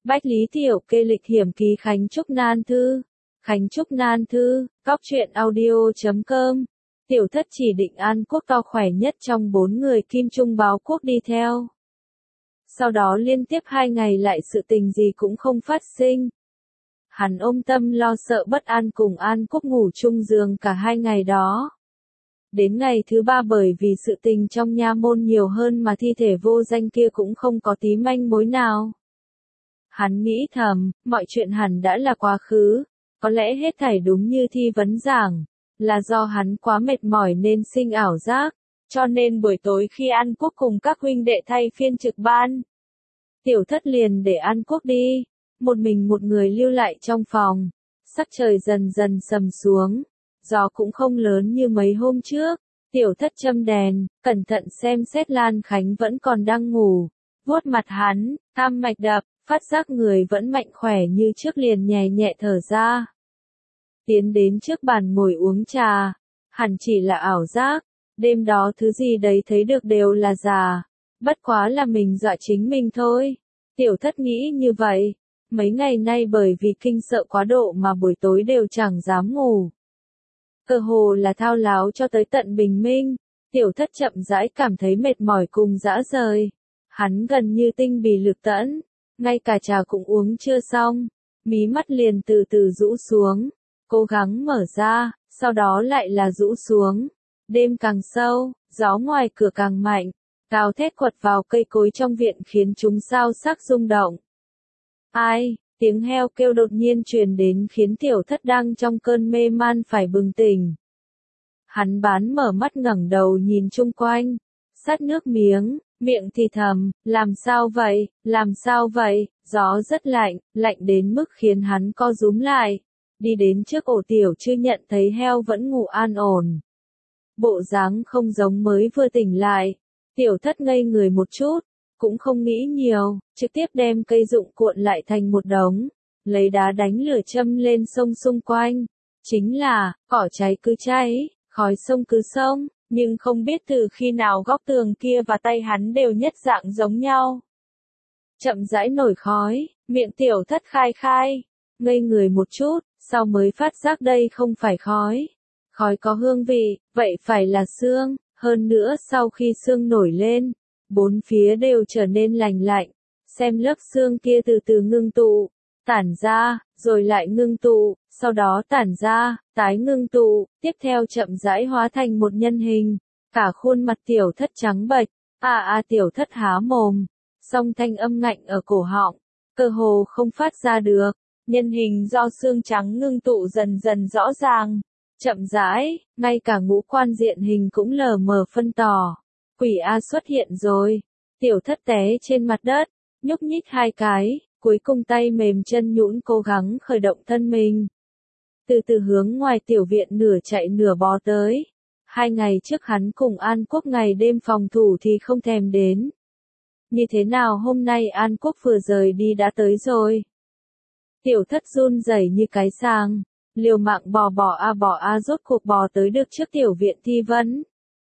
Bách Lý Tiểu Kê lịch hiểm ký Khánh Trúc Nan Thư. Khánh Trúc Nan Thư, Góc truyện audio.com. Tiểu thất chỉ định An Quốc to khỏe nhất trong 4 người Kim Trung báo quốc đi theo. Sau đó liên tiếp 2 ngày lại sự tình gì cũng không phát sinh. Hắn ôm tâm lo sợ bất an cùng An Quốc ngủ chung giường cả 2 ngày đó. Đến ngày thứ 3 bởi vì sự tình trong nha môn nhiều hơn mà thi thể vô danh kia cũng không có tí manh mối nào. Hắn nghĩ thầm, mọi chuyện hẳn đã là quá khứ, có lẽ hết thảy đúng như thi vấn giảng, là do hắn quá mệt mỏi nên sinh ảo giác, cho nên buổi tối khi An Quốc cùng các huynh đệ thay phiên trực ban, Tiểu thất liền để An Quốc đi, một mình một người lưu lại trong phòng. Sắc trời dần dần sầm xuống, gió cũng không lớn như mấy hôm trước. Tiểu thất châm đèn, cẩn thận xem xét Lan Khánh vẫn còn đang ngủ, vuốt mặt hắn, tam mạch đập, phát giác người vẫn mạnh khỏe như trước liền nhẹ nhẹ thở ra. Tiến đến trước bàn ngồi uống trà, hẳn chỉ là ảo giác, đêm đó thứ gì đấy thấy được đều là giả, bất quá là mình dọa chính mình thôi. Tiểu thất nghĩ như vậy, mấy ngày nay bởi vì kinh sợ quá độ mà buổi tối đều chẳng dám ngủ. Cơ hồ là thao láo cho tới tận bình minh, tiểu thất chậm rãi cảm thấy mệt mỏi cùng dã rời. Hắn gần như tinh bì lực tẫn, ngay cả trà cũng uống chưa xong, mí mắt liền từ từ rũ xuống, cố gắng mở ra, sau đó lại là rũ xuống. Đêm càng sâu, gió ngoài cửa càng mạnh, gào thét quật vào cây cối trong viện khiến chúng xao xác rung động. Ai? Tiếng heo kêu đột nhiên truyền đến khiến tiểu thất đang trong cơn mê man phải bừng tỉnh. Hắn bán mở mắt ngẩng đầu nhìn chung quanh, sát nước miếng, miệng thì thầm, làm sao vậy, gió rất lạnh, lạnh đến mức khiến hắn co rúm lại. Đi đến trước ổ tiểu chưa nhận thấy heo vẫn ngủ an ổn. Bộ dáng không giống mới vừa tỉnh lại, tiểu thất ngây người một chút. Cũng không nghĩ nhiều, trực tiếp đem cây dụng cuộn lại thành một đống, lấy đá đánh lửa châm lên sông xung quanh. Chính là, cỏ cháy cứ cháy, khói sông cứ sông, nhưng không biết từ khi nào góc tường kia và tay hắn đều nhất dạng giống nhau. Chậm rãi nổi khói, miệng tiểu thất khai khai, ngây người một chút, sau mới phát giác đây không phải khói. Khói có hương vị, vậy phải là sương, hơn nữa sau khi sương nổi lên, bốn phía đều trở nên lành lạnh, xem lớp sương kia từ từ ngưng tụ, tản ra, rồi lại ngưng tụ, sau đó tản ra, tái ngưng tụ, tiếp theo chậm rãi hóa thành một nhân hình, cả khuôn mặt tiểu thất trắng bệch, tiểu thất há mồm, song thanh âm ngạnh ở cổ họng, cơ hồ không phát ra được, nhân hình do xương trắng ngưng tụ dần dần rõ ràng, chậm rãi, ngay cả ngũ quan diện hình cũng lờ mờ phân tỏ. Quỷ A xuất hiện rồi. Tiểu thất té trên mặt đất, nhúc nhích 2 cái, cuối cùng tay mềm chân nhũn cố gắng khởi động thân mình. Từ từ hướng ngoài tiểu viện nửa chạy nửa bò tới. 2 ngày trước hắn cùng An Quốc ngày đêm phòng thủ thì không thèm đến. Như thế nào hôm nay An Quốc vừa rời đi đã tới rồi. Tiểu thất run rẩy như cái sàng, liều mạng bò rốt cuộc bò tới được trước tiểu viện thi vấn.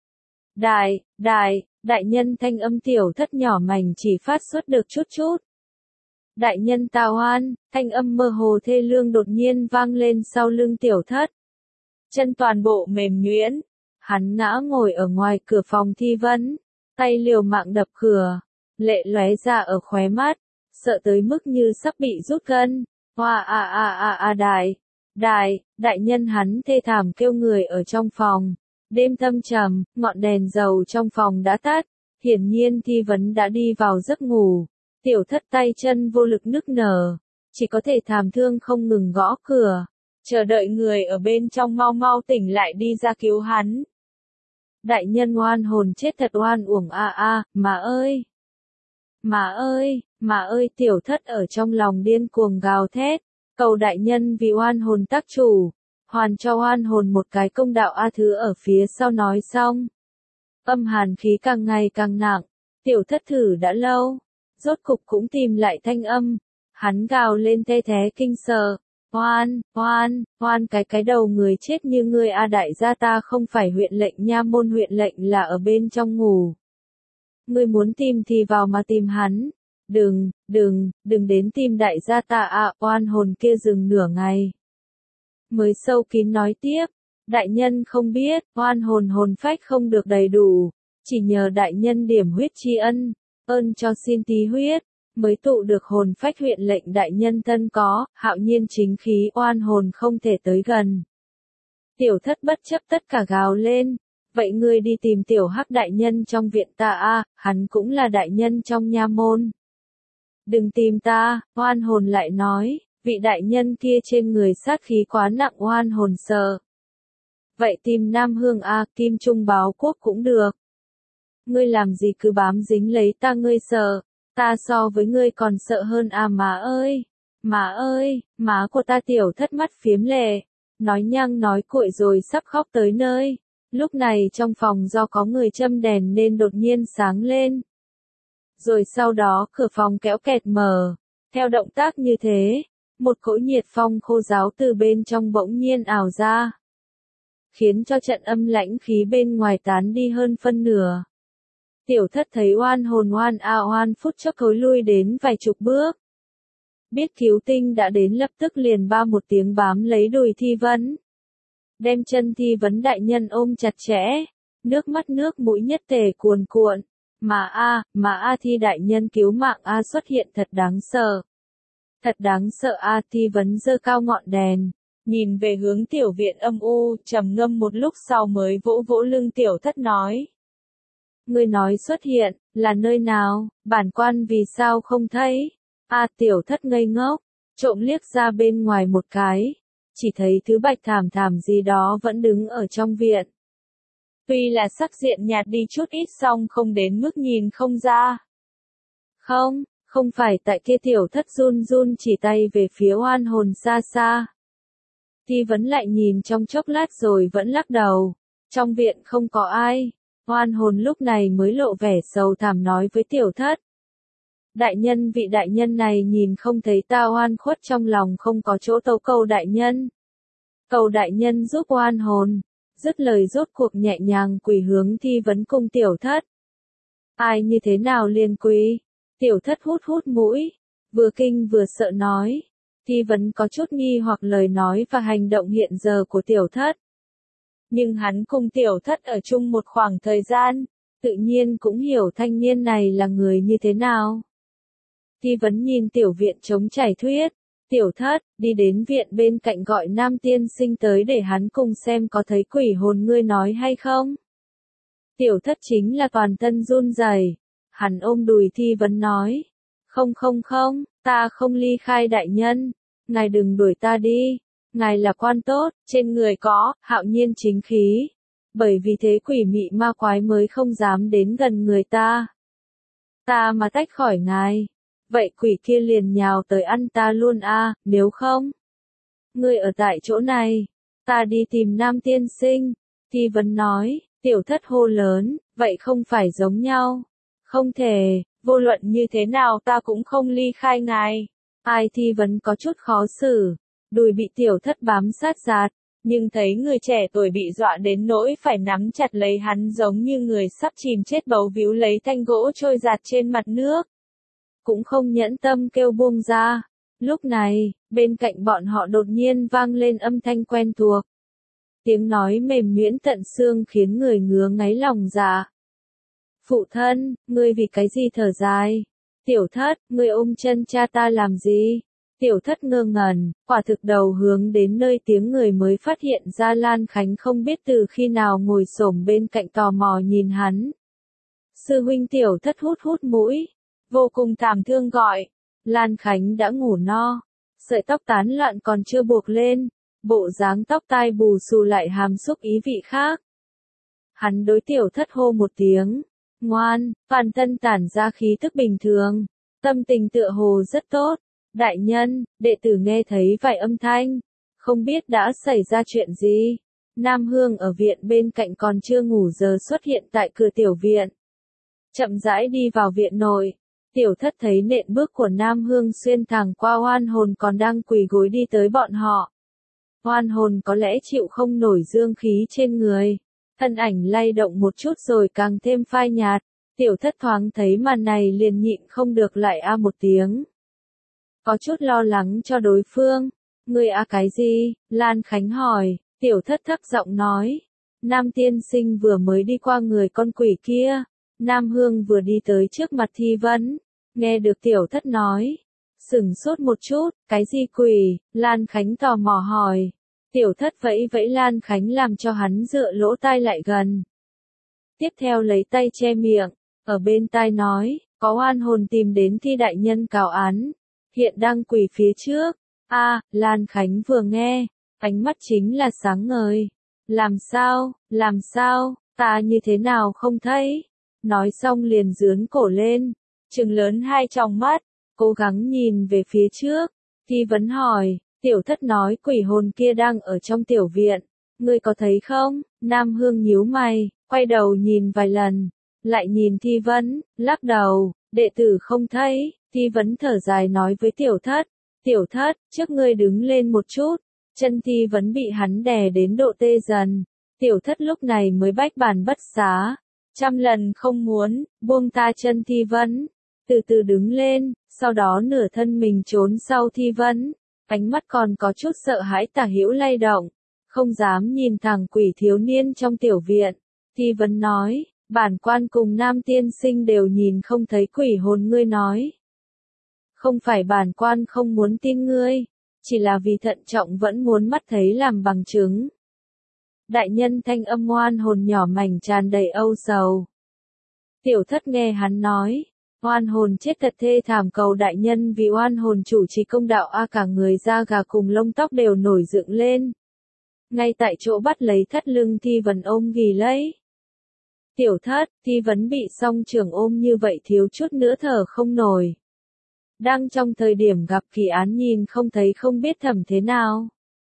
Đại nhân thanh âm tiểu thất nhỏ mảnh chỉ phát xuất được chút. Đại nhân Tào Hoan, thanh âm mơ hồ thê lương đột nhiên vang lên sau lưng tiểu thất. Chân toàn bộ mềm nhuyễn, hắn ngã ngồi ở ngoài cửa phòng thi vấn, tay liều mạng đập cửa, lệ lóe ra ở khóe mắt, sợ tới mức như sắp bị rút gân. Hoa đại nhân hắn thê thảm kêu người ở trong phòng. Đêm thâm trầm, ngọn đèn dầu trong phòng đã tắt, hiển nhiên thi vấn đã đi vào giấc ngủ. Tiểu thất tay chân vô lực nức nở, chỉ có thể thảm thương không ngừng gõ cửa, chờ đợi người ở bên trong mau mau tỉnh lại đi ra cứu hắn. Đại nhân oan hồn chết thật oan uổng mà ơi, tiểu thất ở trong lòng điên cuồng gào thét, cầu đại nhân vì oan hồn tác chủ. Hoàn cho oan hồn một cái công đạo thứ ở phía sau nói xong. Âm hàn khí càng ngày càng nặng, tiểu thất thử đã lâu, rốt cục cũng tìm lại thanh âm, hắn gào lên the thé kinh sợ, oan cái đầu người chết như ngươi đại gia ta không phải huyện lệnh nha môn huyện lệnh là ở bên trong ngủ. Ngươi muốn tìm thì vào mà tìm hắn, đừng đến tìm đại gia ta à, oan hồn kia dừng nửa ngày. Mới sâu kín nói tiếp, đại nhân không biết, oan hồn hồn phách không được đầy đủ, chỉ nhờ đại nhân điểm huyết tri ân, ơn cho xin tí huyết, mới tụ được hồn phách huyện lệnh đại nhân thân có, hạo nhiên chính khí oan hồn không thể tới gần. Tiểu thất bất chấp tất cả gào lên, vậy ngươi đi tìm tiểu hắc đại nhân trong viện ta a, hắn cũng là đại nhân trong nha môn. Đừng tìm ta, oan hồn lại nói, vị đại nhân kia trên người sát khí quá nặng oan hồn sợ. Vậy tìm Nam Hương a, Kim Trung Báo Quốc cũng được. Ngươi làm gì cứ bám dính lấy ta ngươi sợ, ta so với ngươi còn sợ hơn à má ơi, má của ta tiểu thất mắt phiếm lệ, nói nhăng nói cuội rồi sắp khóc tới nơi. Lúc này trong phòng do có người châm đèn nên đột nhiên sáng lên. Rồi sau đó cửa phòng kéo kẹt mở, theo động tác như thế, một cỗ nhiệt phong khô ráo từ bên trong bỗng nhiên ảo ra, khiến cho trận âm lãnh khí bên ngoài tán đi hơn phân nửa. Tiểu thất thấy oan hồn oan phút chốc thối lui đến vài chục bước. Biết cứu tinh đã đến lập tức liền ba một tiếng bám lấy đùi Thi Vấn. Đem chân Thi Vấn đại nhân ôm chặt chẽ, nước mắt nước mũi nhất tề cuồn cuộn. Mà a Thi đại nhân cứu mạng a xuất hiện thật đáng sợ. Thật đáng sợ a Thi Vấn giơ cao ngọn đèn, nhìn về hướng tiểu viện âm u, trầm ngâm một lúc sau mới vỗ vỗ lưng tiểu thất nói. Ngươi nói xuất hiện, là nơi nào, bản quan vì sao không thấy? Tiểu thất ngây ngốc, trộm liếc ra bên ngoài một cái, chỉ thấy thứ bạch thảm thảm gì đó vẫn đứng ở trong viện. Tuy là sắc diện nhạt đi chút ít song không đến mức nhìn không ra. Không phải tại kia tiểu thất run run chỉ tay về phía oan hồn xa xa. Thi Vấn lại nhìn trong chốc lát rồi vẫn lắc đầu, trong viện không có ai. Oan hồn lúc này mới lộ vẻ sầu thảm nói với tiểu thất. Đại nhân vị đại nhân này nhìn không thấy ta oan khuất trong lòng không có chỗ tấu cầu đại nhân. Cầu đại nhân giúp oan hồn, dứt lời rốt cuộc nhẹ nhàng quỳ hướng Thi Vấn cung tiểu thất. Ai như thế nào liền quỳ? Tiểu thất hút mũi, vừa kinh vừa sợ nói. Thi Vấn có chút nghi hoặc lời nói và hành động hiện giờ của tiểu thất. Nhưng hắn cùng tiểu thất ở chung một khoảng thời gian, tự nhiên cũng hiểu thanh niên này là người như thế nào. Thi Vấn nhìn tiểu viện trống trải thuyết, tiểu thất, đi đến viện bên cạnh gọi nam tiên sinh tới để hắn cùng xem có thấy quỷ hồn ngươi nói hay không. Tiểu thất chính là toàn thân run rẩy, hắn ôm đùi Thi Vấn nói, không, ta không ly khai đại nhân, ngài đừng đuổi ta đi. Ngài là quan tốt, trên người có, hạo nhiên chính khí. Bởi vì thế quỷ mị ma quái mới không dám đến gần người ta. Ta mà tách khỏi ngài, vậy quỷ kia liền nhào tới ăn ta luôn nếu không. Ngươi ở tại chỗ này, ta đi tìm nam tiên sinh. Thi Vấn nói, tiểu thất hô lớn, vậy không phải giống nhau. Không thể, vô luận như thế nào ta cũng không ly khai ngài. Thi Vấn có chút khó xử. Đùi bị tiểu thất bám sát giạt, nhưng thấy người trẻ tuổi bị dọa đến nỗi phải nắm chặt lấy hắn giống như người sắp chìm chết bấu víu lấy thanh gỗ trôi giạt trên mặt nước. Cũng không nhẫn tâm kêu buông ra. Lúc này, bên cạnh bọn họ đột nhiên vang lên âm thanh quen thuộc. Tiếng nói mềm nhuyễn tận xương khiến người ngứa ngáy lòng dạ. Phụ thân, ngươi vì cái gì thở dài? Tiểu thất, ngươi ôm chân cha ta làm gì? Tiểu thất ngơ ngẩn, quả thực đầu hướng đến nơi tiếng người mới phát hiện ra Lan Khánh không biết từ khi nào ngồi xổm bên cạnh tò mò nhìn hắn. Sư huynh tiểu thất hút mũi, vô cùng thảm thương gọi. Lan Khánh đã ngủ no, sợi tóc tán loạn còn chưa buộc lên, bộ dáng tóc tai bù xù lại hàm xúc ý vị khác. Hắn đối tiểu thất hô một tiếng, ngoan, toàn thân tản ra khí tức bình thường, tâm tình tựa hồ rất tốt. Đại nhân, đệ tử nghe thấy vài âm thanh, không biết đã xảy ra chuyện gì. Nam Hương ở viện bên cạnh còn chưa ngủ giờ xuất hiện tại cửa tiểu viện. Chậm rãi đi vào viện nội, tiểu thất thấy nện bước của Nam Hương xuyên thẳng qua oan hồn còn đang quỳ gối đi tới bọn họ. Oan hồn có lẽ chịu không nổi dương khí trên người, thân ảnh lay động một chút rồi càng thêm phai nhạt. Tiểu thất thoáng thấy màn này liền nhịn không được lại a một tiếng. Có chút lo lắng cho đối phương. Ngươi a cái gì? Lan Khánh hỏi. Tiểu thất thấp giọng nói. Nam tiên sinh vừa mới đi qua người con quỷ kia. Nam Hương vừa đi tới trước mặt Thi Vấn. Nghe được tiểu thất nói. Sửng sốt một chút. Cái gì quỷ? Lan Khánh tò mò hỏi. Tiểu thất vẫy vẫy Lan Khánh làm cho hắn dựa lỗ tai lại gần. Tiếp theo lấy tay che miệng. Ở bên tai nói. Có oan hồn tìm đến Thi đại nhân cáo án. Hiện đang quỳ phía trước. Lan Khánh vừa nghe. Ánh mắt chính là sáng ngời. Làm sao, ta như thế nào không thấy? Nói xong liền giương cổ lên, trừng lớn hai tròng mắt, cố gắng nhìn về phía trước. Thi Vấn hỏi, tiểu thất nói quỷ hồn kia đang ở trong tiểu viện, ngươi có thấy không? Nam Hương nhíu mày, quay đầu nhìn vài lần, lại nhìn Thi Vấn, lắc đầu, đệ tử không thấy. Thi Vấn thở dài nói với tiểu thất, trước ngươi đứng lên một chút. Chân Thi Vấn bị hắn đè đến độ tê dần. Tiểu thất lúc này mới bách bàn bất xá. Trăm lần không muốn, buông ta chân Thi Vấn. Từ từ đứng lên, sau đó nửa thân mình trốn sau Thi Vấn. Ánh mắt còn có chút sợ hãi tả hữu lay động. Không dám nhìn thẳng quỷ thiếu niên trong tiểu viện. Thi Vấn nói, bản quan cùng nam tiên sinh đều nhìn không thấy quỷ hồn ngươi nói. Không phải bản quan không muốn tin ngươi. Chỉ là vì thận trọng vẫn muốn mắt thấy làm bằng chứng. Đại nhân thanh âm oan hồn nhỏ mảnh tràn đầy âu sầu. Tiểu thất nghe hắn nói, oan hồn chết thật thê thảm, cầu đại nhân vì oan hồn chủ trì công đạo cả người da gà cùng lông tóc đều nổi dựng lên. Ngay tại chỗ bắt lấy thắt lưng Thi Vấn ôm ghì lấy. Tiểu thất, Thi Vấn bị song trường ôm như vậy thiếu chút nữa thở không nổi. Đang trong thời điểm gặp kỳ án nhìn không thấy không biết thẩm thế nào.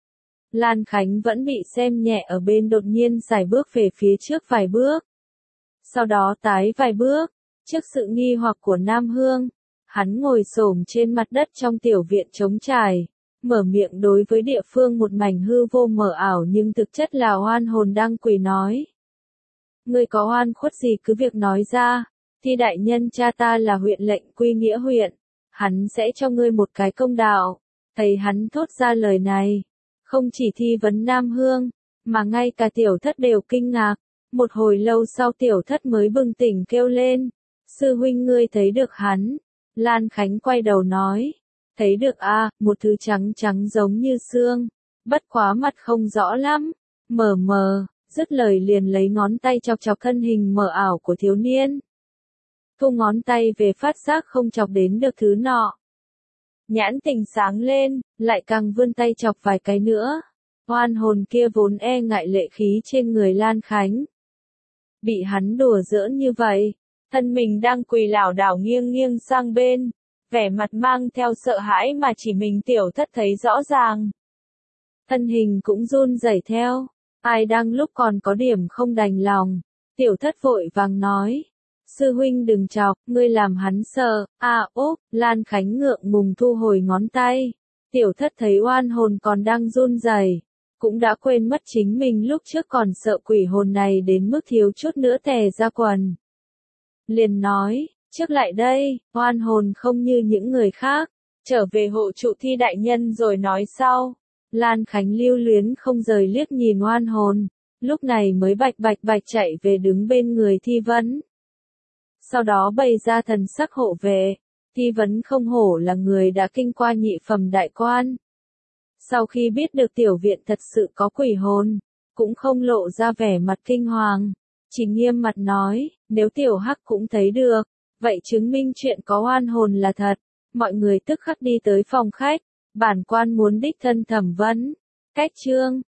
Lan Khánh vẫn bị xem nhẹ ở bên đột nhiên xài bước về phía trước vài bước. Sau đó tái vài bước, trước sự nghi hoặc của Nam Hương, hắn ngồi xổm trên mặt đất trong tiểu viện trống trải, mở miệng đối với địa phương một mảnh hư vô mờ ảo nhưng thực chất là oan hồn đang quỳ nói. Ngươi có oan khuất gì cứ việc nói ra, Thi đại nhân cha ta là huyện lệnh Quy Nghĩa huyện. Hắn sẽ cho ngươi một cái công đạo. Thấy hắn thốt ra lời này. Không chỉ Thi Vấn Nam Hương, mà ngay cả tiểu thất đều kinh ngạc. Một hồi lâu sau tiểu thất mới bừng tỉnh kêu lên. Sư huynh ngươi thấy được hắn. Lan Khánh quay đầu nói. Thấy được một thứ trắng trắng giống như xương. Bất quá mặt không rõ lắm. Mờ mờ, dứt lời liền lấy ngón tay chọc chọc thân hình mờ ảo của thiếu niên. Thu ngón tay về phát giác không chọc đến được thứ nọ. Nhãn tình sáng lên, lại càng vươn tay chọc vài cái nữa. Oan hồn kia vốn e ngại lệ khí trên người Lan Khánh. Bị hắn đùa giỡn như vậy, thân mình đang quỳ lảo đảo nghiêng nghiêng sang bên, vẻ mặt mang theo sợ hãi mà chỉ mình tiểu thất thấy rõ ràng. Thân hình cũng run rẩy theo, ai đang lúc còn có điểm không đành lòng, tiểu thất vội vàng nói. Sư huynh đừng chọc, ngươi làm hắn sợ. Lan Khánh ngượng ngùng thu hồi ngón tay. Tiểu thất thấy oan hồn còn đang run rẩy, cũng đã quên mất chính mình lúc trước còn sợ quỷ hồn này đến mức thiếu chút nữa tè ra quần. Liền nói, trước lại đây, oan hồn không như những người khác, trở về hộ trụ Thi đại nhân rồi nói sau. Lan Khánh lưu luyến không rời liếc nhìn oan hồn, lúc này mới bạch bạch chạy về đứng bên người Thi Vấn. Sau đó bày ra thần sắc hộ vệ. Thi Vấn không hổ là người đã kinh qua nhị phẩm đại quan. Sau khi biết được tiểu viện thật sự có quỷ hồn, cũng không lộ ra vẻ mặt kinh hoàng, chỉ nghiêm mặt nói, nếu tiểu hắc cũng thấy được, vậy chứng minh chuyện có oan hồn là thật. Mọi người tức khắc đi tới phòng khách, bản quan muốn đích thân thẩm vấn. Cách chương